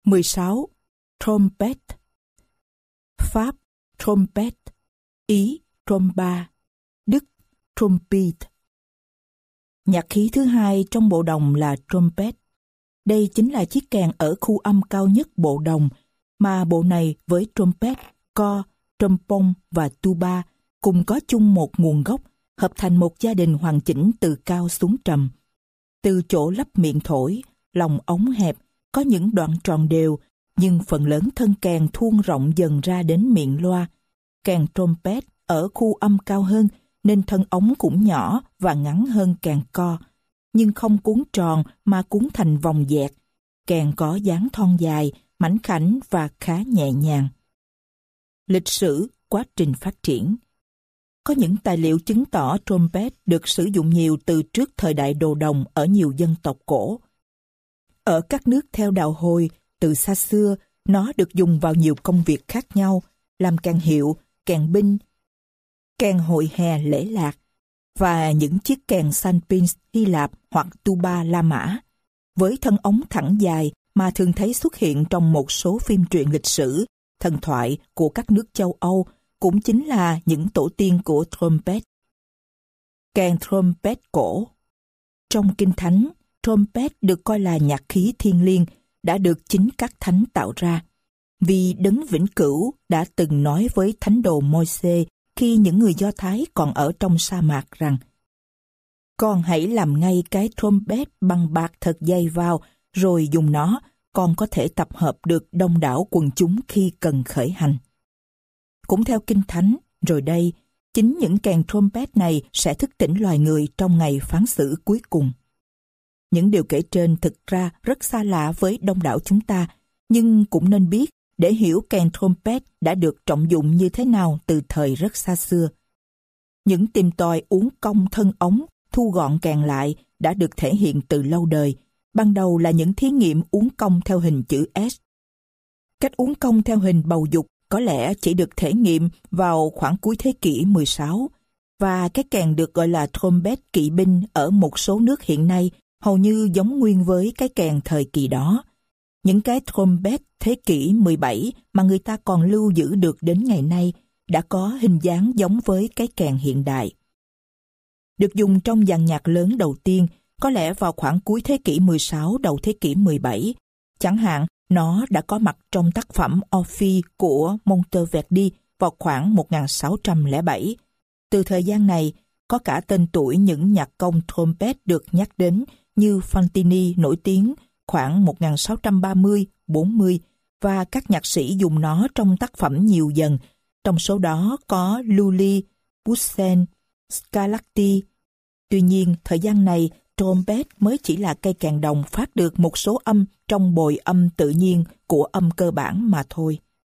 16. Trompet. Pháp trompet, Ý tromba, Đức trumpet. Nhạc khí thứ hai trong bộ đồng là trompet. Đây chính là chiếc kèn ở khu âm cao nhất bộ đồng, mà bộ này với trompet, co, trombone và tuba cùng có chung một nguồn gốc, hợp thành một gia đình hoàn chỉnh từ cao xuống trầm. Từ chỗ lắp miệng thổi, lòng ống hẹp, có những đoạn tròn đều, nhưng phần lớn thân kèn thuôn rộng dần ra đến miệng loa. Kèn trompet ở khu âm cao hơn, nên thân ống cũng nhỏ và ngắn hơn kèn co, nhưng không cuốn tròn mà cuốn thành vòng dẹt. Kèn có dáng thon dài, mảnh khảnh và khá nhẹ nhàng. Lịch sử, quá trình phát triển. Có những tài liệu chứng tỏ trompet được sử dụng nhiều từ trước thời đại đồ đồng ở nhiều dân tộc cổ. Ở các nước theo đạo Hồi, từ xa xưa, nó được dùng vào nhiều công việc khác nhau, làm kèn hiệu, kèn binh, kèn hội hè lễ lạc, và những chiếc kèn sanpins Hy Lạp hoặc tuba La Mã, với thân ống thẳng dài mà thường thấy xuất hiện trong một số phim truyện lịch sử, thần thoại của các nước châu Âu, cũng chính là những tổ tiên của trompet. Kèn trompet cổ. Trong Kinh Thánh, trompet được coi là nhạc khí thiêng liêng, đã được chính các thánh tạo ra. Vì Đấng Vĩnh Cửu đã từng nói với thánh đồ Môi-se khi những người Do Thái còn ở trong sa mạc rằng: "Con hãy làm ngay cái trompet bằng bạc thật dày vào, rồi dùng nó, con có thể tập hợp được đông đảo quần chúng khi cần khởi hành." Cũng theo Kinh Thánh, rồi đây, chính những kèn trompet này sẽ thức tỉnh loài người trong ngày phán xử cuối cùng. Những điều kể trên thực ra rất xa lạ với đông đảo chúng ta, nhưng cũng nên biết để hiểu kèn trompet đã được trọng dụng như thế nào từ thời rất xa xưa. Những tìm tòi uốn cong thân ống, thu gọn kèn lại đã được thể hiện từ lâu đời. Ban đầu là những thí nghiệm uốn cong theo hình chữ S. Cách uốn cong theo hình bầu dục có lẽ chỉ được thể nghiệm vào khoảng cuối thế kỷ 16, và cái kèn được gọi là trompet kỵ binh ở một số nước hiện nay hầu như giống nguyên với cái kèn thời kỳ đó. Những cái trompet thế kỷ 17 mà người ta còn lưu giữ được đến ngày nay đã có hình dáng giống với cái kèn hiện đại. Được dùng trong dàn nhạc lớn đầu tiên có lẽ vào khoảng cuối thế kỷ 16 đầu thế kỷ 17. Chẳng hạn, nó đã có mặt trong tác phẩm Orphée của Monteverdi vào khoảng 1607. Từ thời gian này, có cả tên tuổi những nhạc công trompet được nhắc đến như Fantini nổi tiếng khoảng 1630-40, và các nhạc sĩ dùng nó trong tác phẩm nhiều dần. Trong số đó có Lully, Poussin, Scarlatti. Tuy nhiên, thời gian này, trompet mới chỉ là cây kèn đồng phát được một số âm trong bồi âm tự nhiên của âm cơ bản mà thôi.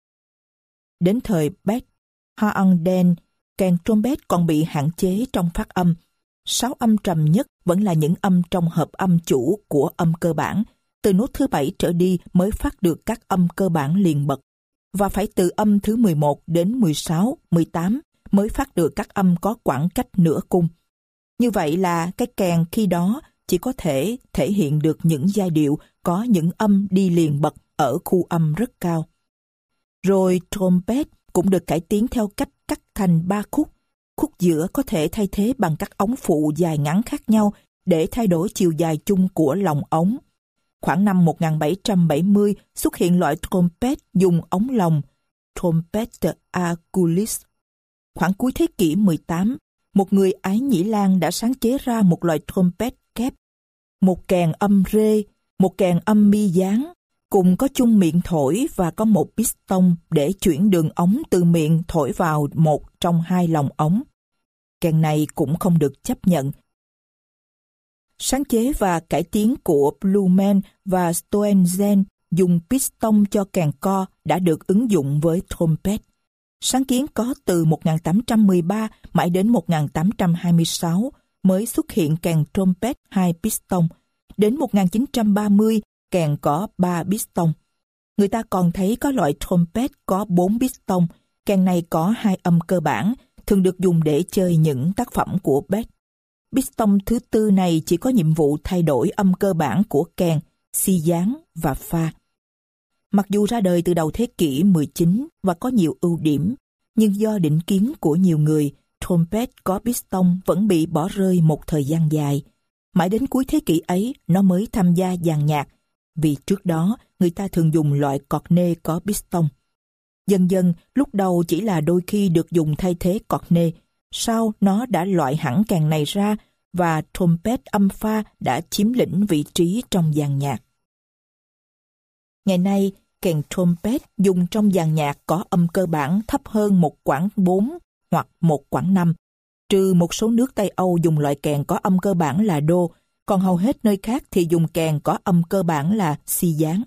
Đến thời Bach, Haendel, kèn trompet còn bị hạn chế trong phát âm. 6 âm trầm nhất vẫn là những âm trong hợp âm chủ của âm cơ bản. Từ nốt thứ 7 trở đi mới phát được các âm cơ bản liền bật, và phải từ âm thứ 11 đến 16, 18 mới phát được các âm có quãng cách nửa cung. Như vậy là cái kèn khi đó chỉ có thể thể hiện được những giai điệu có những âm đi liền bật ở khu âm rất cao. Rồi trompet cũng được cải tiến theo cách cắt thành 3 khúc. Khúc giữa có thể thay thế bằng các ống phụ dài ngắn khác nhau để thay đổi chiều dài chung của lòng ống. Khoảng năm 1770 xuất hiện loại trompet dùng ống lồng, trompet à coulisses. Khoảng cuối thế kỷ 18, một người Ái Nhĩ Lan đã sáng chế ra một loại trompet kép, một kèn âm rê, một kèn âm mi dáng, cùng có chung miệng thổi và có một piston để chuyển đường ống từ miệng thổi vào một trong hai lòng ống. Kèn này cũng không được chấp nhận. Sáng chế và cải tiến của Blumen và Stoenzen dùng piston cho kèn co đã được ứng dụng với trompet. Sáng kiến có từ 1813 mãi đến 1826 mới xuất hiện kèn trompet 2 piston. Đến 1930, kèn có 3 piston. Người ta còn thấy có loại trompet có 4 piston. Kèn này có 2 âm cơ bản, thường được dùng để chơi những tác phẩm của Bach. Piston thứ tư này chỉ có nhiệm vụ thay đổi âm cơ bản của kèn, si dáng và fa. Mặc dù ra đời từ đầu thế kỷ 19 và có nhiều ưu điểm, nhưng do định kiến của nhiều người, trompet có piston vẫn bị bỏ rơi một thời gian dài. Mãi đến cuối thế kỷ ấy, nó mới tham gia dàn nhạc, vì trước đó người ta thường dùng loại cornet có piston. Dần dần, lúc đầu chỉ là đôi khi được dùng thay thế cornet, sau nó đã loại hẳn kèn này ra và trompet âm pha đã chiếm lĩnh vị trí trong dàn nhạc. Ngày nay, kèn trompet dùng trong dàn nhạc có âm cơ bản thấp hơn một quãng 4 hoặc một quãng 5, trừ một số nước Tây Âu dùng loại kèn có âm cơ bản là đô, còn hầu hết nơi khác thì dùng kèn có âm cơ bản là si dáng.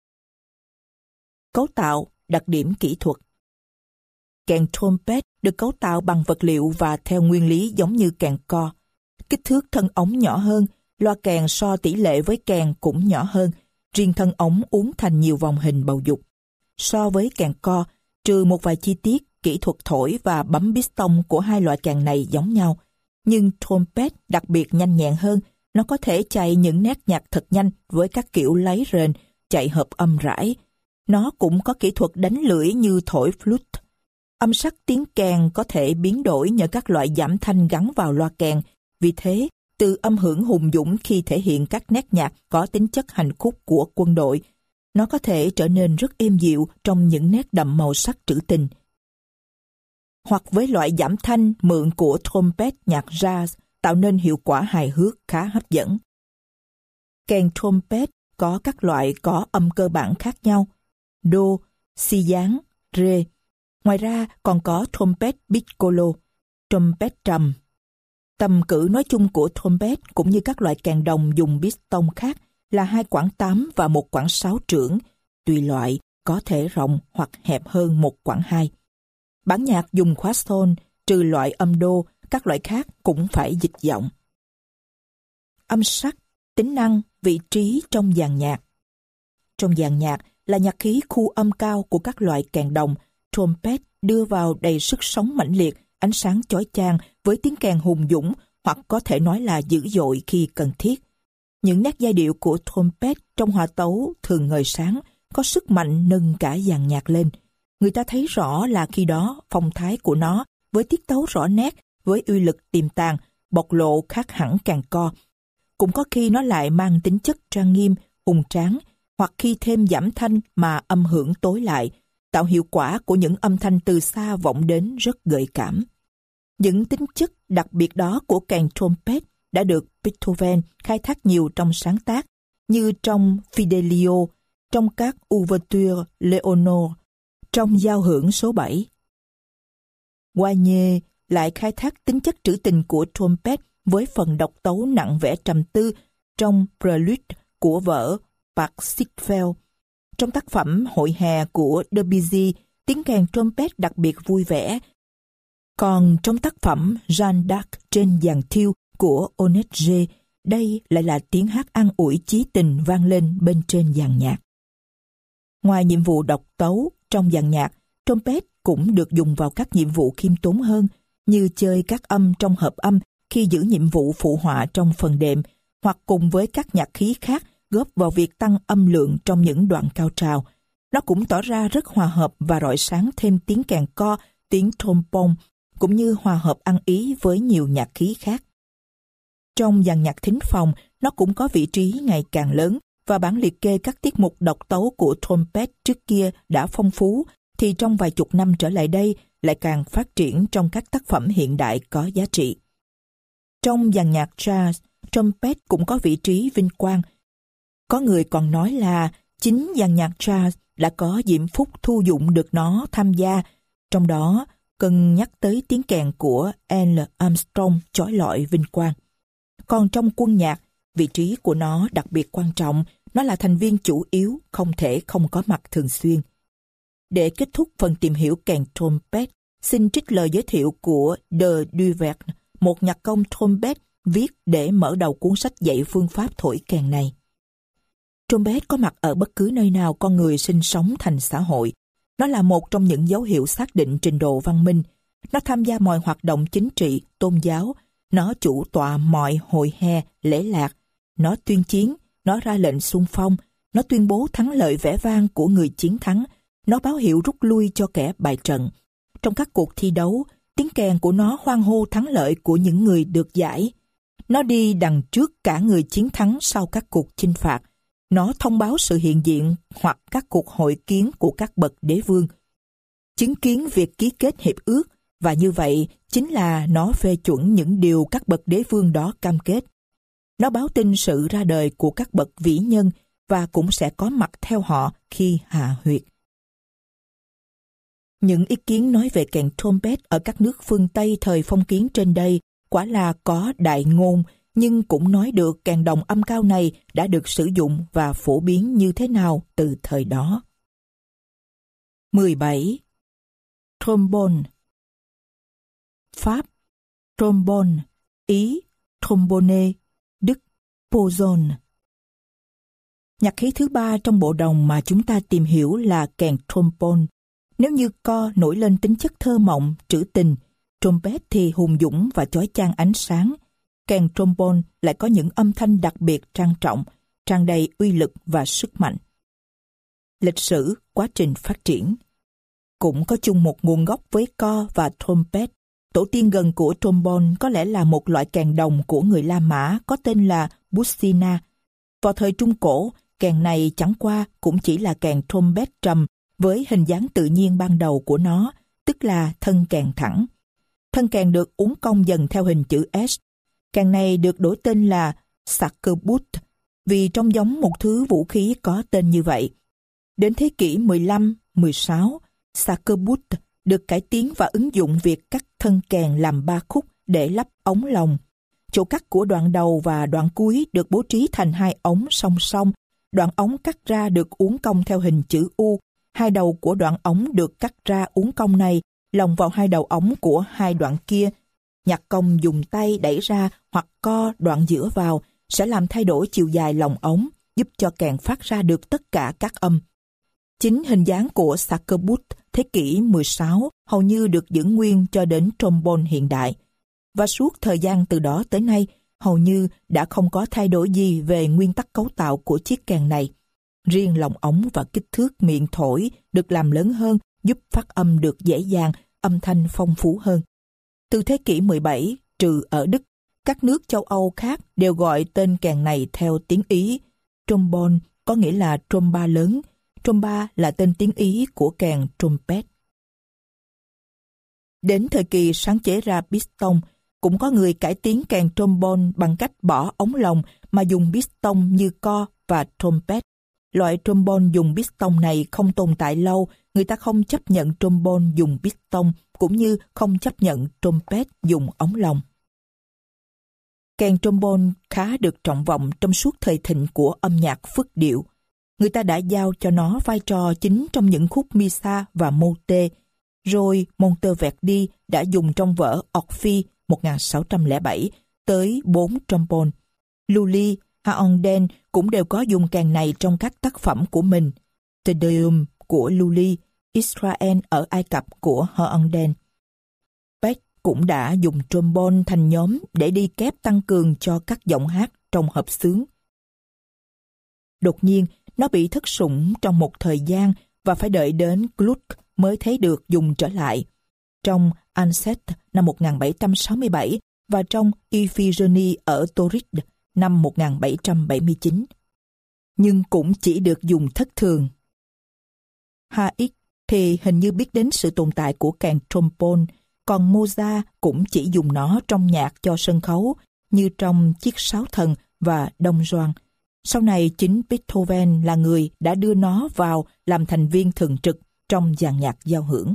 Cấu tạo, đặc điểm kỹ thuật. Kèn trompet được cấu tạo bằng vật liệu và theo nguyên lý giống như kèn co. Kích thước thân ống nhỏ hơn, loa kèn so tỷ lệ với kèn cũng nhỏ hơn, riêng thân ống uốn thành nhiều vòng hình bầu dục. So với kèn co, trừ một vài chi tiết, kỹ thuật thổi và bấm piston của hai loại kèn này giống nhau. Nhưng trompet đặc biệt nhanh nhẹn hơn, nó có thể chạy những nét nhạc thật nhanh với các kiểu lấy rền, chạy hợp âm rãi. Nó cũng có kỹ thuật đánh lưỡi như thổi flute. Âm sắc tiếng kèn có thể biến đổi nhờ các loại giảm thanh gắn vào loa kèn. Vì thế, từ âm hưởng hùng dũng khi thể hiện các nét nhạc có tính chất hành khúc của quân đội, nó có thể trở nên rất êm dịu trong những nét đậm màu sắc trữ tình. Hoặc với loại giảm thanh mượn của trompet nhạc jazz tạo nên hiệu quả hài hước khá hấp dẫn. Kèn trompet có các loại có âm cơ bản khác nhau, đô, si dáng, rê. Ngoài ra còn có trompet piccolo, trompet trầm. Tầm cử nói chung của trompet cũng như các loại kèn đồng dùng piston khác là 2 quãng 8 và 1 quãng 6 trưởng, tùy loại có thể rộng hoặc hẹp hơn 1 quãng 2. Bản nhạc dùng khóa tone, trừ loại âm đô, các loại khác cũng phải dịch giọng. Âm sắc, tính năng, vị trí trong dàn nhạc. Trong dàn nhạc là nhạc khí khu âm cao của các loại kèn đồng, trompet đưa vào đầy sức sống mãnh liệt, ánh sáng chói chang với tiếng kèn hùng dũng hoặc có thể nói là dữ dội khi cần thiết. Những nét giai điệu của trompet trong hòa tấu thường ngời sáng, có sức mạnh nâng cả dàn nhạc lên. Người ta thấy rõ là khi đó phong thái của nó với tiết tấu rõ nét, với uy lực tiềm tàng, bộc lộ khác hẳn kèn co. Cũng có khi nó lại mang tính chất trang nghiêm, hùng tráng, hoặc khi thêm giảm thanh mà âm hưởng tối lại, tạo hiệu quả của những âm thanh từ xa vọng đến rất gợi cảm. Những tính chất đặc biệt đó của kèn trompet đã được Beethoven khai thác nhiều trong sáng tác, như trong Fidelio, trong các Ouverture Leonore, trong giao hưởng số 7. Wagner lại khai thác tính chất trữ tình của trompet với phần độc tấu nặng vẻ trầm tư trong Prelude của vở Parsifal. Trong tác phẩm Hội hè của Debussy, tiếng kèn trompet đặc biệt vui vẻ. Còn trong tác phẩm Jeanne d'Arc trên giàn thiêu của Onegger, đây lại là tiếng hát an ủi chí tình vang lên bên trên dàn nhạc. Ngoài nhiệm vụ độc tấu trong dàn nhạc, trompet cũng được dùng vào các nhiệm vụ khiêm tốn hơn, như chơi các âm trong hợp âm khi giữ nhiệm vụ phụ họa trong phần đệm, hoặc cùng với các nhạc khí khác góp vào việc tăng âm lượng trong những đoạn cao trào. Nó cũng tỏ ra rất hòa hợp và rọi sáng thêm tiếng kèn co, tiếng trombone, cũng như hòa hợp ăn ý với nhiều nhạc khí khác. Trong dàn nhạc thính phòng, nó cũng có vị trí ngày càng lớn, và bản liệt kê các tiết mục độc tấu của trompet trước kia đã phong phú, thì trong vài chục năm trở lại đây lại càng phát triển trong các tác phẩm hiện đại có giá trị. Trong dàn nhạc jazz, trompet cũng có vị trí vinh quang. Có người còn nói là chính dàn nhạc jazz đã có diễm phúc thu dụng được nó tham gia, trong đó cần nhắc tới tiếng kèn của Neil Armstrong chói lọi vinh quang. Còn trong quân nhạc, vị trí của nó đặc biệt quan trọng, nó là thành viên chủ yếu, không thể không có mặt thường xuyên. Để kết thúc phần tìm hiểu kèn trompet, xin trích lời giới thiệu của De Duvert, một nhạc công trompet viết để mở đầu cuốn sách dạy phương pháp thổi kèn này. Trompet có mặt ở bất cứ nơi nào con người sinh sống thành xã hội. Nó là một trong những dấu hiệu xác định trình độ văn minh. Nó tham gia mọi hoạt động chính trị, tôn giáo. Nó chủ tọa mọi hội hè, lễ lạc. Nó tuyên chiến, nó ra lệnh xung phong. Nó tuyên bố thắng lợi vẻ vang của người chiến thắng. Nó báo hiệu rút lui cho kẻ bại trận. Trong các cuộc thi đấu, tiếng kèn của nó hoan hô thắng lợi của những người được giải. Nó đi đằng trước cả người chiến thắng sau các cuộc chinh phạt. Nó thông báo sự hiện diện hoặc các cuộc hội kiến của các bậc đế vương. Chứng kiến việc ký kết hiệp ước, và như vậy chính là nó phê chuẩn những điều các bậc đế vương đó cam kết. Nó báo tin sự ra đời của các bậc vĩ nhân và cũng sẽ có mặt theo họ khi hạ huyệt. Những ý kiến nói về kèn trumpet ở các nước phương Tây thời phong kiến trên đây quả là có đại ngôn, nhưng cũng nói được kèn đồng âm cao này đã được sử dụng và phổ biến như thế nào từ thời đó. 17. Trombone. Pháp: trombone. Ý: trombone. Đức: posaune. Nhạc khí thứ ba trong bộ đồng mà chúng ta tìm hiểu là kèn trombone. Nếu như co nổi lên tính chất thơ mộng, trữ tình, trumpet thì hùng dũng và chói chang ánh sáng. Kèn trombone lại có những âm thanh đặc biệt trang trọng, tràn đầy uy lực và sức mạnh. Lịch sử, quá trình phát triển cũng có chung một nguồn gốc với co và trumpet. Tổ tiên gần của trombone có lẽ là một loại kèn đồng của người La Mã có tên là buccina. Vào thời Trung Cổ, kèn này chẳng qua cũng chỉ là kèn trumpet trầm với hình dáng tự nhiên ban đầu của nó, tức là thân kèn thẳng. Thân kèn được uốn cong dần theo hình chữ S. Kèn này được đổi tên là sacerbout vì trông giống một thứ vũ khí có tên như vậy. Đến thế kỷ 15-16, sacerbout được cải tiến và ứng dụng việc cắt thân kèn làm 3 khúc để lắp ống lồng. Chỗ cắt của đoạn đầu và đoạn cuối được bố trí thành 2 ống song song. Đoạn ống cắt ra được uốn cong theo hình chữ U. 2 đầu của đoạn ống được cắt ra uốn cong này lồng vào 2 đầu ống của 2 đoạn kia. Nhạc công dùng tay đẩy ra hoặc co đoạn giữa vào sẽ làm thay đổi chiều dài lồng ống, giúp cho kèn phát ra được tất cả các âm. Chính hình dáng của sacerbout thế kỷ 16 hầu như được giữ nguyên cho đến trombone hiện đại. Và suốt thời gian từ đó tới nay, hầu như đã không có thay đổi gì về nguyên tắc cấu tạo của chiếc kèn này. Riêng lồng ống và kích thước miệng thổi được làm lớn hơn, giúp phát âm được dễ dàng, âm thanh phong phú hơn. Từ thế kỷ 17, trừ ở Đức, các nước châu Âu khác đều gọi tên kèn này theo tiếng Ý. Trombone có nghĩa là tromba lớn. Tromba là tên tiếng Ý của kèn trumpet. Đến thời kỳ sáng chế ra piston, cũng có người cải tiến kèn trombone bằng cách bỏ ống lồng mà dùng piston như co và trumpet. Loại trombone dùng piston này không tồn tại lâu, người ta không chấp nhận trombone dùng piston cũng như không chấp nhận trumpet dùng ống lồng. Kèn trombone khá được trọng vọng trong suốt thời thịnh của âm nhạc phức điệu. Người ta đã giao cho nó vai trò chính trong những khúc Missa và Motet, rồi Monteverdi đã dùng trong vở Orphée 1607 tới 4 trombone. Lully, Haendel cũng đều có dùng kèn này trong các tác phẩm của mình. Te Deum của Lully, Israel ở Ai Cập của Haendel. Bach cũng đã dùng trombone thành nhóm để đi kép tăng cường cho các giọng hát trong hợp xướng. Đột nhiên, nó bị thất sủng trong một thời gian và phải đợi đến Gluck mới thấy được dùng trở lại. Trong Ancet năm 1767 và trong Iphigenie ở Toris năm 1779. Nhưng cũng chỉ được dùng thất thường. HX thì hình như biết đến sự tồn tại của kèn trombone, còn Mozart cũng chỉ dùng nó trong nhạc cho sân khấu như trong Chiếc Sáo Thần và Đông Doan. Sau này chính Beethoven là người đã đưa nó vào làm thành viên thường trực trong dàn nhạc giao hưởng.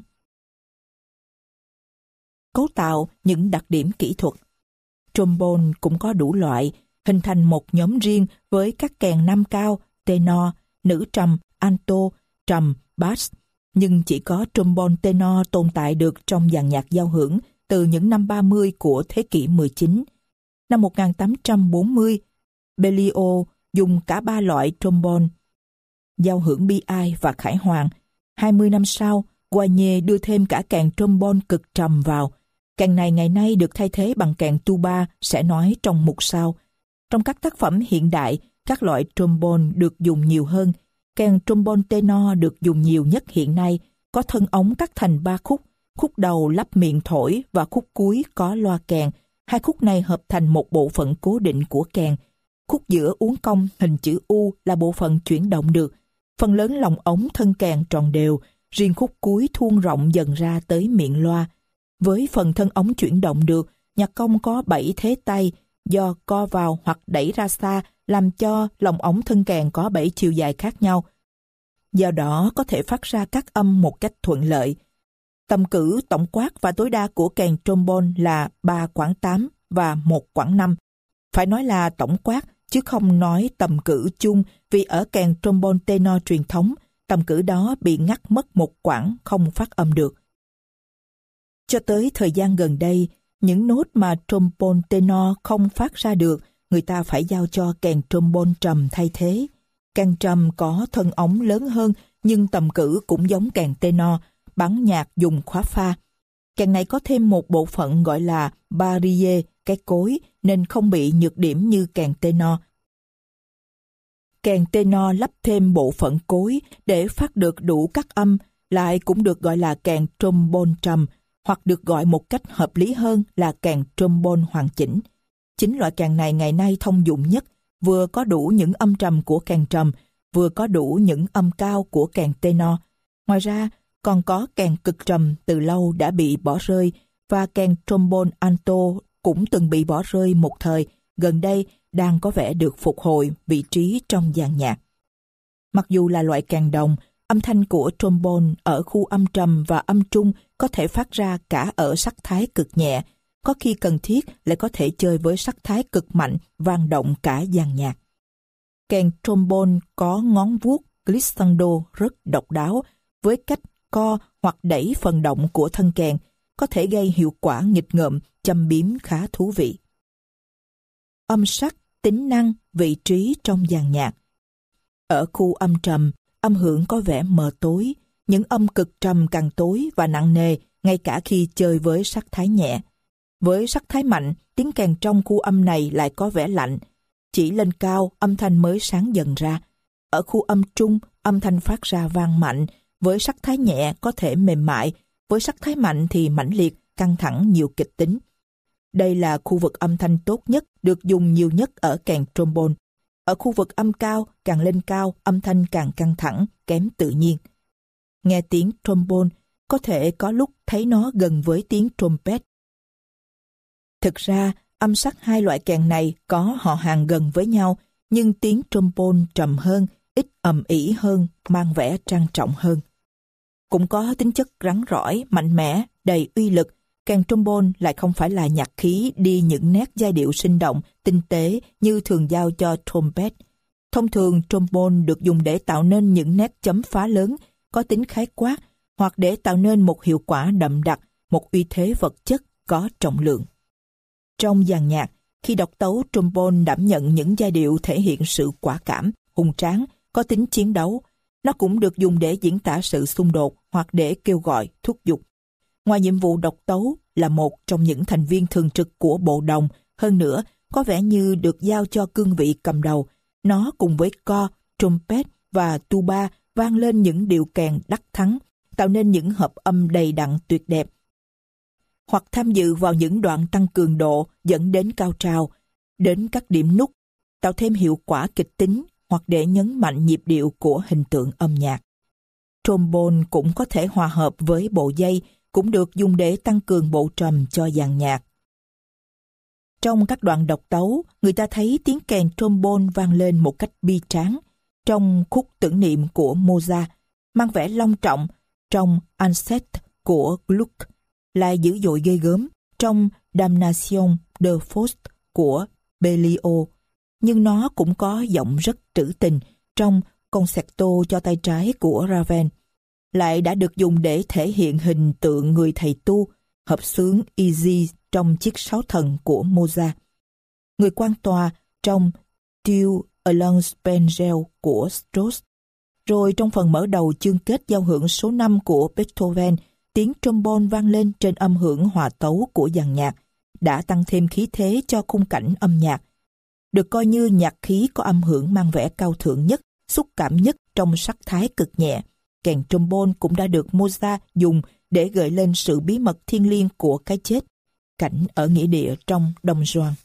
Cấu tạo những đặc điểm kỹ thuật. Trombone cũng có đủ loại, hình thành một nhóm riêng với các kèn nam cao, tenor, nữ trầm, alto, trầm, bass. Nhưng chỉ có trombone tenor tồn tại được trong dàn nhạc giao hưởng từ những năm 30 của thế kỷ 19. Năm 1840, Berlioz dùng cả 3 loại trombone, giao hưởng bi ai và khải hoàn. 20 năm sau, Guarnier đưa thêm cả kèn trombone cực trầm vào. Kèn này ngày nay được thay thế bằng kèn tuba, sẽ nói trong mục sau. Trong các tác phẩm hiện đại, các loại trombone được dùng nhiều hơn. Kèn trombone tenor được dùng nhiều nhất hiện nay, có thân ống cắt thành 3 khúc, khúc đầu lắp miệng thổi và khúc cuối có loa kèn. Hai khúc này hợp thành một bộ phận cố định của kèn. Khúc giữa uốn cong hình chữ U là bộ phận chuyển động được. Phần lớn lòng ống thân kèn tròn đều, riêng khúc cuối thuôn rộng dần ra tới miệng loa. Với phần thân ống chuyển động được, nhạc công có 7 thế tay, do co vào hoặc đẩy ra xa làm cho lòng ống thân kèn có 7 chiều dài khác nhau. Do đó có thể phát ra các âm một cách thuận lợi. Tầm cử tổng quát và tối đa của kèn trombone là 3 quãng 8 và 1 quãng 5. Phải nói là tổng quát, chứ không nói tầm cử chung, vì ở kèn trombone tenor truyền thống, tầm cử đó bị ngắt mất một quãng không phát âm được. Cho tới thời gian gần đây, những nốt mà trombone tenor không phát ra được, người ta phải giao cho kèn trombone trầm thay thế. Kèn trầm có thân ống lớn hơn, nhưng tầm cử cũng giống kèn tenor, bắn nhạc dùng khóa pha. Kèn này có thêm một bộ phận gọi là barrier, cái cối, nên không bị nhược điểm như kèn tenor. Kèn tenor lắp thêm bộ phận cối để phát được đủ các âm, lại cũng được gọi là kèn trombone trầm, hoặc được gọi một cách hợp lý hơn là kèn trombone hoàn chỉnh. Chính loại kèn này ngày nay thông dụng nhất, vừa có đủ những âm trầm của kèn trầm, vừa có đủ những âm cao của kèn tenor. Ngoài ra, còn có kèn cực trầm từ lâu đã bị bỏ rơi, và kèn trombone alto cũng từng bị bỏ rơi một thời, gần đây đang có vẻ được phục hồi vị trí trong dàn nhạc. Mặc dù là loại kèn đồng, âm thanh của trombone ở khu âm trầm và âm trung có thể phát ra cả ở sắc thái cực nhẹ, có khi cần thiết lại có thể chơi với sắc thái cực mạnh, vang động cả dàn nhạc. Kèn trombone có ngón vuốt glissando rất độc đáo, với cách co hoặc đẩy phần động của thân kèn, có thể gây hiệu quả nghịch ngợm, châm biếm khá thú vị. Âm sắc, tính năng, vị trí trong dàn nhạc. Ở khu âm trầm, âm hưởng có vẻ mờ tối, những âm cực trầm càng tối và nặng nề, ngay cả khi chơi với sắc thái nhẹ. Với sắc thái mạnh, tiếng kèn trong khu âm này lại có vẻ lạnh. Chỉ lên cao, âm thanh mới sáng dần ra. Ở khu âm trung, âm thanh phát ra vang mạnh, với sắc thái nhẹ có thể mềm mại, với sắc thái mạnh thì mãnh liệt, căng thẳng, nhiều kịch tính. Đây là khu vực âm thanh tốt nhất, được dùng nhiều nhất ở kèn trombone. Ở khu vực âm cao, càng lên cao, âm thanh càng căng thẳng, kém tự nhiên. Nghe tiếng trombone, có thể có lúc thấy nó gần với tiếng trumpet. Thực ra, âm sắc hai loại kèn này có họ hàng gần với nhau, nhưng tiếng trombone trầm hơn, ít ầm ĩ hơn, mang vẻ trang trọng hơn. Cũng có tính chất rắn rỏi, mạnh mẽ, đầy uy lực. Kèn trombone lại không phải là nhạc khí đi những nét giai điệu sinh động, tinh tế như thường giao cho trumpet. Thông thường, trombone được dùng để tạo nên những nét chấm phá lớn, có tính khái quát, hoặc để tạo nên một hiệu quả đậm đặc, một uy thế vật chất có trọng lượng. Trong dàn nhạc, khi độc tấu trombone đảm nhận những giai điệu thể hiện sự quả cảm, hùng tráng, có tính chiến đấu. Nó cũng được dùng để diễn tả sự xung đột hoặc để kêu gọi, thúc giục. Ngoài nhiệm vụ độc tấu là một trong những thành viên thường trực của bộ đồng, hơn nữa có vẻ như được giao cho cương vị cầm đầu. Nó cùng với co, trumpet và tuba vang lên những điệu kèn đắc thắng, tạo nên những hợp âm đầy đặn tuyệt đẹp. Hoặc tham dự vào những đoạn tăng cường độ dẫn đến cao trào, đến các điểm nút, tạo thêm hiệu quả kịch tính hoặc để nhấn mạnh nhịp điệu của hình tượng âm nhạc. Trombone cũng có thể hòa hợp với bộ dây, cũng được dùng để tăng cường bộ trầm cho dàn nhạc. Trong các đoạn độc tấu, người ta thấy tiếng kèn trombone vang lên một cách bi tráng. Trong khúc tưởng niệm của Mozart, mang vẻ long trọng. Trong Ancet của Gluck, lại dữ dội ghê gớm. Trong Damnation de Faust của Berlioz, nhưng nó cũng có giọng rất trữ tình trong Concerto cho tay trái của Ravel, lại đã được dùng để thể hiện hình tượng người thầy tu, hợp xướng Easy trong chiếc sáo thần của Mozart, người quan tòa trong Dieu Along Spengel của Strauss. Rồi trong phần mở đầu chương kết giao hưởng số 5 của Beethoven, tiếng trombone vang lên trên âm hưởng hòa tấu của dàn nhạc, đã tăng thêm khí thế cho khung cảnh âm nhạc. được coi như nhạc khí có âm hưởng mang vẻ cao thượng nhất, xúc cảm nhất trong sắc thái cực nhẹ. Kèn trombone cũng đã được Mozart dùng để gợi lên sự bí mật thiêng liêng của cái chết, cảnh ở nghĩa địa trong Don Juan.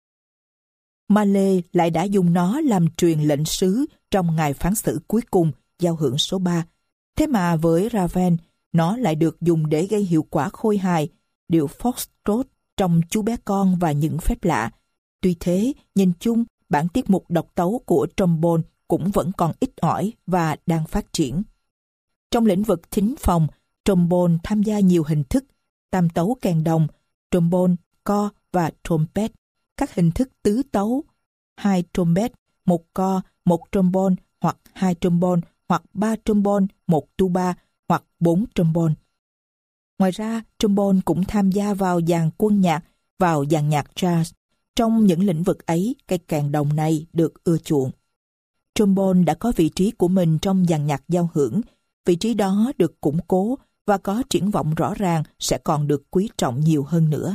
Mahler lại đã dùng nó làm truyền lệnh sứ trong ngày phán xử cuối cùng, giao hưởng số 3. Thế mà với Ravel, nó lại được dùng để gây hiệu quả khôi hài, điệu foxtrot trong Chú bé con và những phép lạ. Tuy thế, nhìn chung, bản tiết mục độc tấu của trombone cũng vẫn còn ít ỏi và đang phát triển. Trong lĩnh vực thính phòng, trombone tham gia nhiều hình thức, tam tấu kèn đồng, trombone, co và trompet, các hình thức tứ tấu, 2 trompet, 1 co, 1 trombone hoặc 2 trombone hoặc 3 trombone, 1 tuba hoặc 4 trombone. Ngoài ra, trombone cũng tham gia vào dàn quân nhạc, vào dàn nhạc jazz. Trong những lĩnh vực ấy, cây kèn đồng này được ưa chuộng. Trombone đã có vị trí của mình trong dàn nhạc giao hưởng. Vị trí đó được củng cố và có triển vọng rõ ràng sẽ còn được quý trọng nhiều hơn nữa.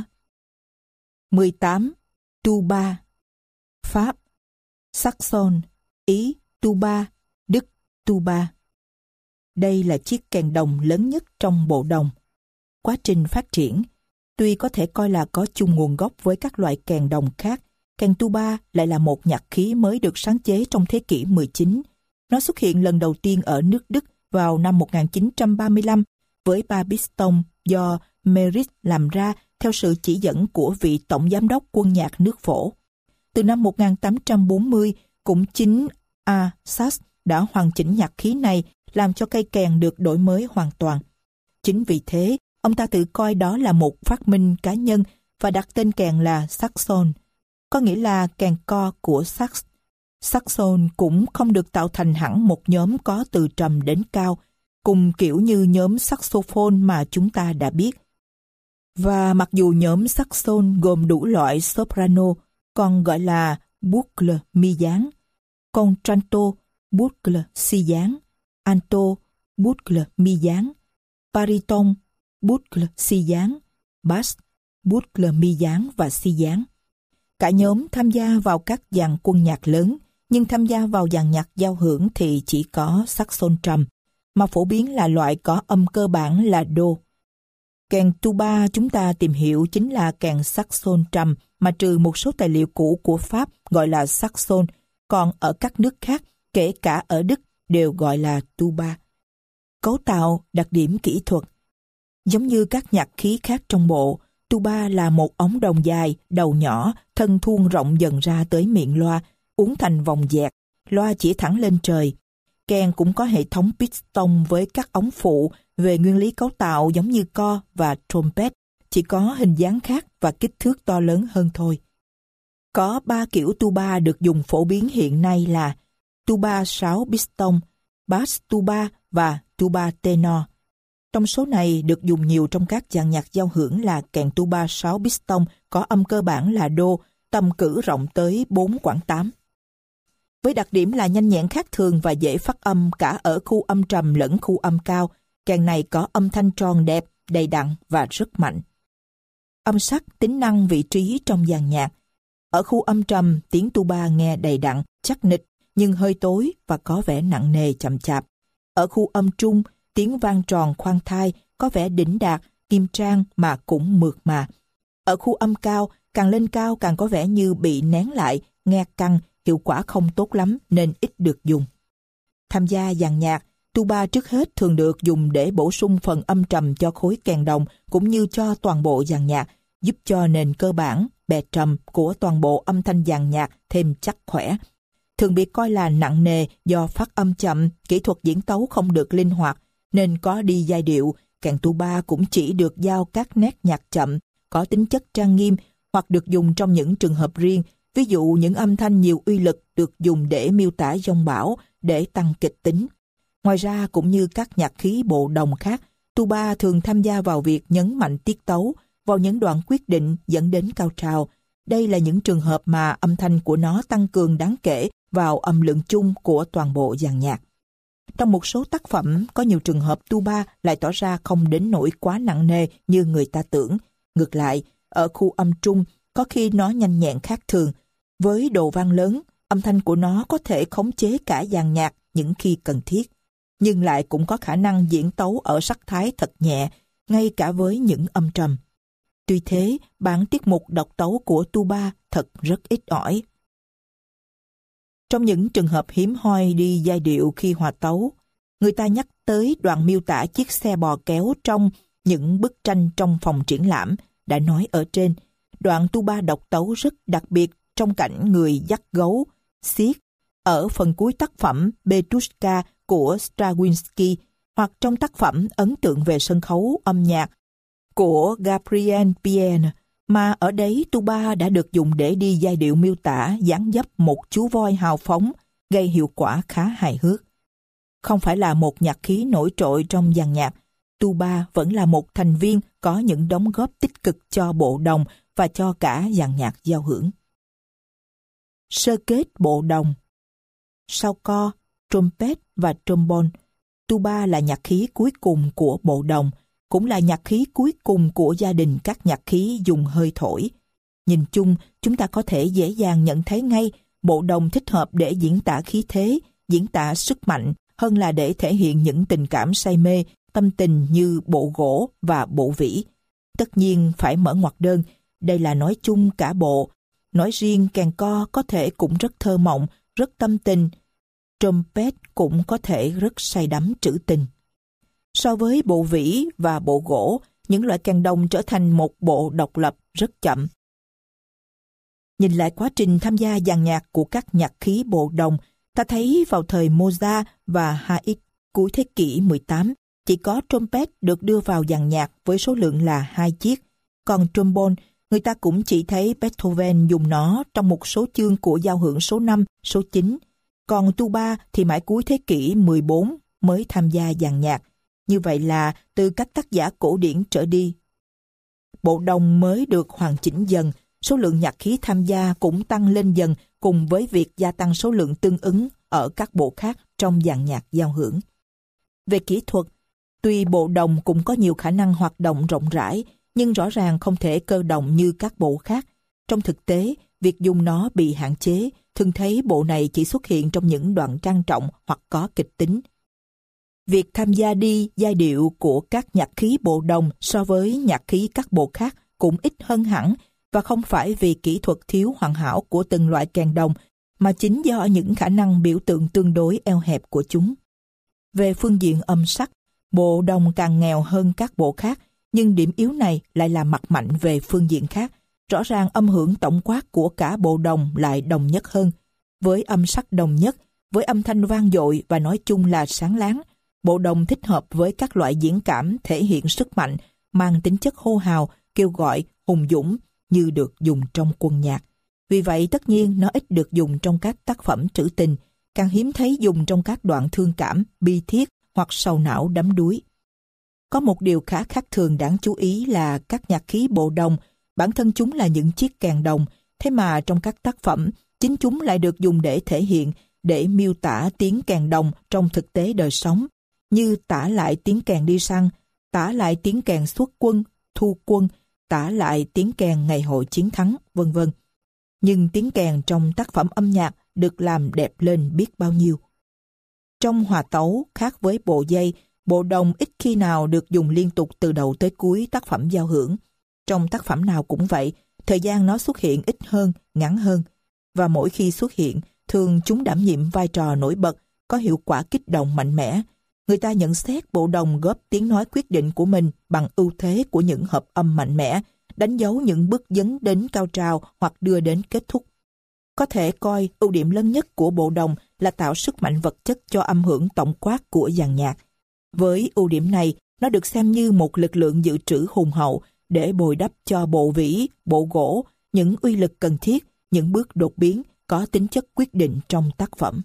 18. Tuba. Pháp, Saxon, Ý, tuba, Đức, tuba. Đây là chiếc kèn đồng lớn nhất trong bộ đồng. Quá trình phát triển, tuy có thể coi là có chung nguồn gốc với các loại kèn đồng khác, kèn tuba lại là một nhạc khí mới được sáng chế trong thế kỷ 19. Nó xuất hiện lần đầu tiên ở nước Đức vào năm 1935 với 3 piston do Meritz làm ra theo sự chỉ dẫn của vị tổng giám đốc quân nhạc nước Phổ. Từ năm 1840, cũng chính A. Sachs đã hoàn chỉnh nhạc khí này, làm cho cây kèn được đổi mới hoàn toàn. Chính vì thế, ông ta tự coi đó là một phát minh cá nhân và đặt tên kèn là Saxon, có nghĩa là kèn co của sax. Saxon cũng không được tạo thành hẳn một nhóm có từ trầm đến cao, cùng kiểu như nhóm saxophone mà chúng ta đã biết. Và mặc dù nhóm saxon gồm đủ loại soprano, còn gọi là boucle mi dáng, contralto, boucle si dáng, alto, boucle mi dáng, baryton, boucle si dáng, bass, boucle mi dáng và si dáng. Cả nhóm tham gia vào các dàn quân nhạc lớn, nhưng tham gia vào dàn nhạc giao hưởng thì chỉ có saxon trầm, mà phổ biến là loại có âm cơ bản là đô. Kèn tuba chúng ta tìm hiểu chính là kèn saxon trầm, mà trừ một số tài liệu cũ của Pháp gọi là saxon, còn ở các nước khác, kể cả ở Đức, đều gọi là tuba. Cấu tạo, đặc điểm kỹ thuật. Giống như các nhạc khí khác trong bộ, tuba là một ống đồng dài, đầu nhỏ, thân thuôn rộng dần ra tới miệng loa, uốn thành vòng dẹt, loa chỉ thẳng lên trời. Kèn cũng có hệ thống piston với các ống phụ, về nguyên lý cấu tạo giống như co và trompet, chỉ có hình dáng khác và kích thước to lớn hơn thôi. Có 3 kiểu tuba được dùng phổ biến hiện nay là tuba 6 piston, bass tuba và tuba tenor. Trong số này được dùng nhiều trong các dàn nhạc giao hưởng là kèn tuba 6 piston có âm cơ bản là đô, tầm cử rộng tới 4 quãng 8. Với đặc điểm là nhanh nhẹn khác thường và dễ phát âm cả ở khu âm trầm lẫn khu âm cao, kèn này có âm thanh tròn đẹp, đầy đặn và rất mạnh. Âm sắc, tính năng, vị trí trong dàn nhạc. Ở khu âm trầm, tiếng tuba nghe đầy đặn, chắc nịch, nhưng hơi tối và có vẻ nặng nề chậm chạp. Ở khu âm trung, tiếng vang tròn khoan thai, có vẻ đỉnh đạt, nghiêm trang mà cũng mượt mà. Ở khu âm cao, càng lên cao càng có vẻ như bị nén lại, nghe căng, hiệu quả không tốt lắm nên ít được dùng. Tham gia dàn nhạc, tuba trước hết thường được dùng để bổ sung phần âm trầm cho khối kèn đồng cũng như cho toàn bộ dàn nhạc, giúp cho nền cơ bản, bè trầm của toàn bộ âm thanh dàn nhạc thêm chắc khỏe. Thường bị coi là nặng nề do phát âm chậm, kỹ thuật diễn tấu không được linh hoạt, nên có đi giai điệu, kèn tuba cũng chỉ được giao các nét nhạc chậm, có tính chất trang nghiêm hoặc được dùng trong những trường hợp riêng, ví dụ những âm thanh nhiều uy lực được dùng để miêu tả dông bão, để tăng kịch tính. Ngoài ra, cũng như các nhạc khí bộ đồng khác, tuba thường tham gia vào việc nhấn mạnh tiết tấu vào những đoạn quyết định dẫn đến cao trào. Đây là những trường hợp mà âm thanh của nó tăng cường đáng kể vào âm lượng chung của toàn bộ dàn nhạc. Trong một số tác phẩm, có nhiều trường hợp tuba lại tỏ ra không đến nỗi quá nặng nề như người ta tưởng. Ngược lại, ở khu âm trung, có khi nó nhanh nhẹn khác thường. Với độ vang lớn, âm thanh của nó có thể khống chế cả dàn nhạc những khi cần thiết, nhưng lại cũng có khả năng diễn tấu ở sắc thái thật nhẹ, ngay cả với những âm trầm. Tuy thế, bản tiết mục độc tấu của tuba thật rất ít ỏi. Trong những trường hợp hiếm hoi đi giai điệu khi hòa tấu, người ta nhắc tới đoạn miêu tả chiếc xe bò kéo trong những bức tranh trong phòng triển lãm đã nói ở trên. Đoạn tuba độc tấu rất đặc biệt trong cảnh người dắt gấu, xiết, ở phần cuối tác phẩm Petrushka của Stravinsky, hoặc trong tác phẩm ấn tượng về sân khấu âm nhạc của Gabriel Pienne, mà ở đấy tuba đã được dùng để đi giai điệu miêu tả dáng dấp một chú voi hào phóng, gây hiệu quả khá hài hước. Không phải là một nhạc khí nổi trội trong dàn nhạc, tuba vẫn là một thành viên có những đóng góp tích cực cho bộ đồng và cho cả dàn nhạc giao hưởng. Sơ kết bộ đồng. Sau co, trumpet và trombone, tuba là nhạc khí cuối cùng của bộ đồng, cũng là nhạc khí cuối cùng của gia đình các nhạc khí dùng hơi thổi. Nhìn chung, chúng ta có thể dễ dàng nhận thấy ngay bộ đồng thích hợp để diễn tả khí thế, diễn tả sức mạnh, hơn là để thể hiện những tình cảm say mê, tâm tình như bộ gỗ và bộ vĩ. Tất nhiên phải mở ngoặc đơn, đây là nói chung cả bộ. Nói riêng kèn co có thể cũng rất thơ mộng, rất tâm tình. Trumpet cũng có thể rất say đắm trữ tình. So với bộ vĩ và bộ gỗ, những loại kèn đồng trở thành một bộ độc lập rất chậm. Nhìn lại quá trình tham gia dàn nhạc của các nhạc khí bộ đồng, ta thấy vào thời Mozart và Haydn cuối thế kỷ 18, chỉ có trumpet được đưa vào dàn nhạc với số lượng là 2 chiếc. Còn trombone, người ta cũng chỉ thấy Beethoven dùng nó trong một số chương của giao hưởng số 5, số 9. Còn tuba thì mãi cuối thế kỷ 14 mới tham gia dàn nhạc. Như vậy là từ các tác giả cổ điển trở đi, bộ đồng mới được hoàn chỉnh dần, số lượng nhạc khí tham gia cũng tăng lên dần cùng với việc gia tăng số lượng tương ứng ở các bộ khác trong dàn nhạc giao hưởng. Về kỹ thuật, tuy bộ đồng cũng có nhiều khả năng hoạt động rộng rãi, nhưng rõ ràng không thể cơ động như các bộ khác. Trong thực tế, việc dùng nó bị hạn chế, thường thấy bộ này chỉ xuất hiện trong những đoạn trang trọng hoặc có kịch tính. Việc tham gia đi giai điệu của các nhạc khí bộ đồng so với nhạc khí các bộ khác cũng ít hơn hẳn, và không phải vì kỹ thuật thiếu hoàn hảo của từng loại kèn đồng, mà chính do những khả năng biểu tượng tương đối eo hẹp của chúng. Về phương diện âm sắc, bộ đồng càng nghèo hơn các bộ khác, nhưng điểm yếu này lại là mặt mạnh về phương diện khác. Rõ ràng âm hưởng tổng quát của cả bộ đồng lại đồng nhất hơn. Với âm sắc đồng nhất, với âm thanh vang dội và nói chung là sáng láng, bộ đồng thích hợp với các loại diễn cảm thể hiện sức mạnh, mang tính chất hô hào, kêu gọi, hùng dũng như được dùng trong quân nhạc. Vì vậy tất nhiên nó ít được dùng trong các tác phẩm trữ tình, càng hiếm thấy dùng trong các đoạn thương cảm, bi thiết hoặc sầu não đắm đuối. Có một điều khá khác thường đáng chú ý là các nhạc khí bộ đồng, bản thân chúng là những chiếc kèn đồng, thế mà trong các tác phẩm, chính chúng lại được dùng để thể hiện, để miêu tả tiếng kèn đồng trong thực tế đời sống, như tả lại tiếng kèn đi săn, tả lại tiếng kèn xuất quân, thu quân, tả lại tiếng kèn ngày hội chiến thắng, vân vân. Nhưng tiếng kèn trong tác phẩm âm nhạc được làm đẹp lên biết bao nhiêu. Trong hòa tấu, khác với bộ dây, bộ đồng ít khi nào được dùng liên tục từ đầu tới cuối tác phẩm giao hưởng. Trong tác phẩm nào cũng vậy, thời gian nó xuất hiện ít hơn, ngắn hơn. Và mỗi khi xuất hiện, thường chúng đảm nhiệm vai trò nổi bật, có hiệu quả kích động mạnh mẽ. Người ta nhận xét bộ đồng góp tiếng nói quyết định của mình bằng ưu thế của những hợp âm mạnh mẽ, đánh dấu những bước dấn đến cao trào hoặc đưa đến kết thúc. Có thể coi ưu điểm lớn nhất của bộ đồng là tạo sức mạnh vật chất cho âm hưởng tổng quát của dàn nhạc. Với ưu điểm này, nó được xem như một lực lượng dự trữ hùng hậu để bồi đắp cho bộ vĩ, bộ gỗ, những uy lực cần thiết, những bước đột biến có tính chất quyết định trong tác phẩm.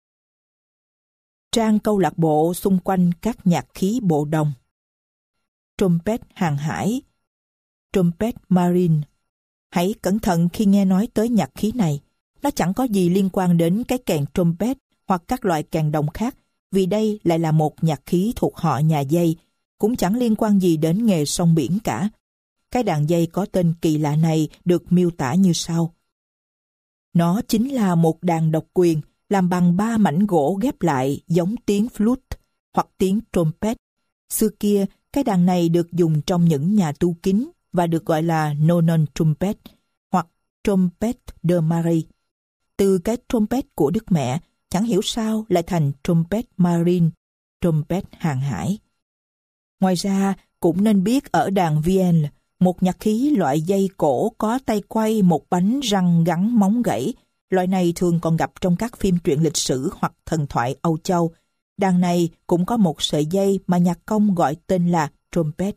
Trang câu lạc bộ xung quanh các nhạc khí bộ đồng. Trumpet hàng hải, trumpet marine. Hãy cẩn thận khi nghe nói tới nhạc khí này. Nó chẳng có gì liên quan đến cái kèn trumpet hoặc các loại kèn đồng khác, vì đây lại là một nhạc khí thuộc họ nhà dây, cũng chẳng liên quan gì đến nghề sông biển cả. Cái đàn dây có tên kỳ lạ này được miêu tả như sau. Nó chính là một đàn độc quyền làm bằng 3 mảnh gỗ ghép lại giống tiếng flute hoặc tiếng trompet. Xưa kia, cái đàn này được dùng trong những nhà tu kín và được gọi là nonon trumpet hoặc trompet de Marie. Từ cái trompet của Đức Mẹ, chẳng hiểu sao lại thành trompet marine, trompet hàng hải. Ngoài ra, cũng nên biết ở đàn vielle, một nhạc khí loại dây cổ có tay quay một bánh răng gắn móng gãy. Loại này thường còn gặp trong các phim truyện lịch sử hoặc thần thoại Âu Châu. Đàn này cũng có một sợi dây mà nhạc công gọi tên là trumpet.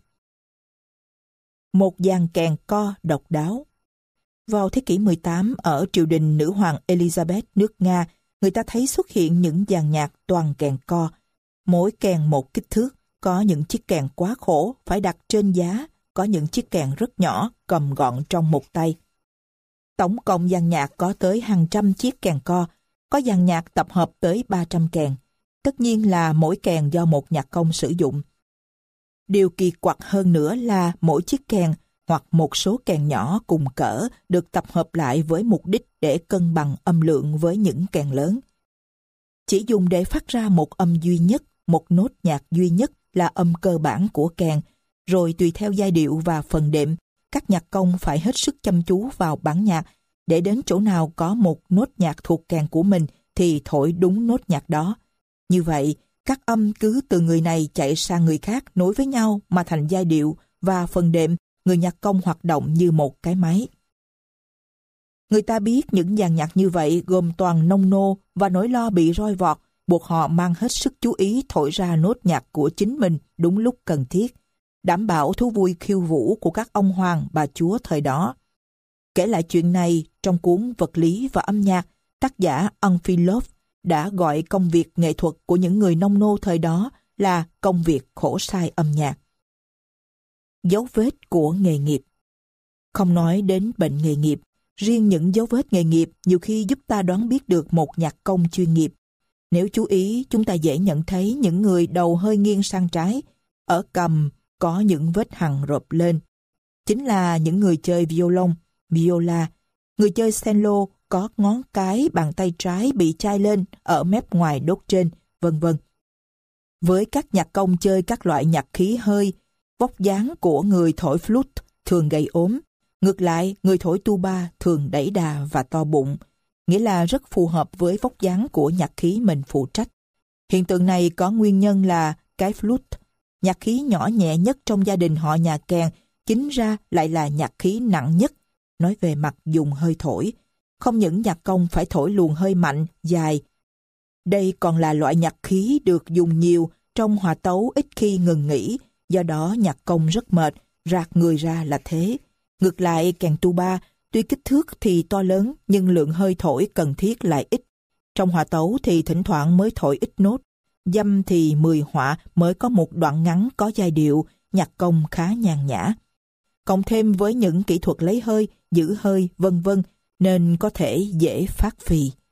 Một dàn kèn co độc đáo. Vào thế kỷ 18, ở triều đình nữ hoàng Elizabeth nước Nga, người ta thấy xuất hiện những dàn nhạc toàn kèn co. Mỗi kèn một kích thước, có những chiếc kèn quá khổ phải đặt trên giá, có những chiếc kèn rất nhỏ cầm gọn trong một tay. Tổng cộng dàn nhạc có tới hàng trăm chiếc kèn co, có dàn nhạc tập hợp tới 300 kèn. Tất nhiên là mỗi kèn do một nhạc công sử dụng. Điều kỳ quặc hơn nữa là mỗi chiếc kèn hoặc một số kèn nhỏ cùng cỡ được tập hợp lại với mục đích để cân bằng âm lượng với những kèn lớn. Chỉ dùng để phát ra một âm duy nhất, một nốt nhạc duy nhất là âm cơ bản của kèn, rồi tùy theo giai điệu và phần đệm, các nhạc công phải hết sức chăm chú vào bản nhạc, để đến chỗ nào có một nốt nhạc thuộc kèn của mình thì thổi đúng nốt nhạc đó. Như vậy, các âm cứ từ người này chạy sang người khác nối với nhau mà thành giai điệu, và phần đệm, người nhạc công hoạt động như một cái máy. Người ta biết những dàn nhạc như vậy gồm toàn nông nô và nỗi lo bị roi vọt, buộc họ mang hết sức chú ý thổi ra nốt nhạc của chính mình đúng lúc cần thiết, đảm bảo thú vui khiêu vũ của các ông hoàng bà chúa thời đó. Kể lại chuyện này trong cuốn Vật lý và âm nhạc, tác giả Amphilov đã gọi công việc nghệ thuật của những người nông nô thời đó là công việc khổ sai âm nhạc. Dấu vết của nghề nghiệp. Không nói đến bệnh nghề nghiệp, riêng những dấu vết nghề nghiệp nhiều khi giúp ta đoán biết được một nhạc công chuyên nghiệp. Nếu chú ý, chúng ta dễ nhận thấy những người đầu hơi nghiêng sang trái, ở cằm có những vết hằn rộp lên. Chính là những người chơi violon, viola. Người chơi cello có ngón cái bàn tay trái bị chai lên ở mép ngoài đốt trên, vân vân. Với các nhạc công chơi các loại nhạc khí hơi, vóc dáng của người thổi flute thường gầy ốm. Ngược lại, người thổi tuba thường đẩy đà và to bụng, nghĩa là rất phù hợp với vóc dáng của nhạc khí mình phụ trách. Hiện tượng này có nguyên nhân là cái flute, nhạc khí nhỏ nhẹ nhất trong gia đình họ nhà kèn, chính ra lại là nhạc khí nặng nhất, nói về mặt dùng hơi thổi. Không những nhạc công phải thổi luồng hơi mạnh, dài. Đây còn là loại nhạc khí được dùng nhiều trong hòa tấu ít khi ngừng nghỉ, do đó nhạc công rất mệt, rạc người ra là thế. Ngược lại, kèn tuba, tuy kích thước thì to lớn, nhưng lượng hơi thổi cần thiết lại ít. Trong hòa tấu thì thỉnh thoảng mới thổi ít nốt. Dăm thì 10 họa mới có một đoạn ngắn có giai điệu, nhạc công khá nhàn nhã. Cộng thêm với những kỹ thuật lấy hơi, giữ hơi, vân vân, nên có thể dễ phát phì.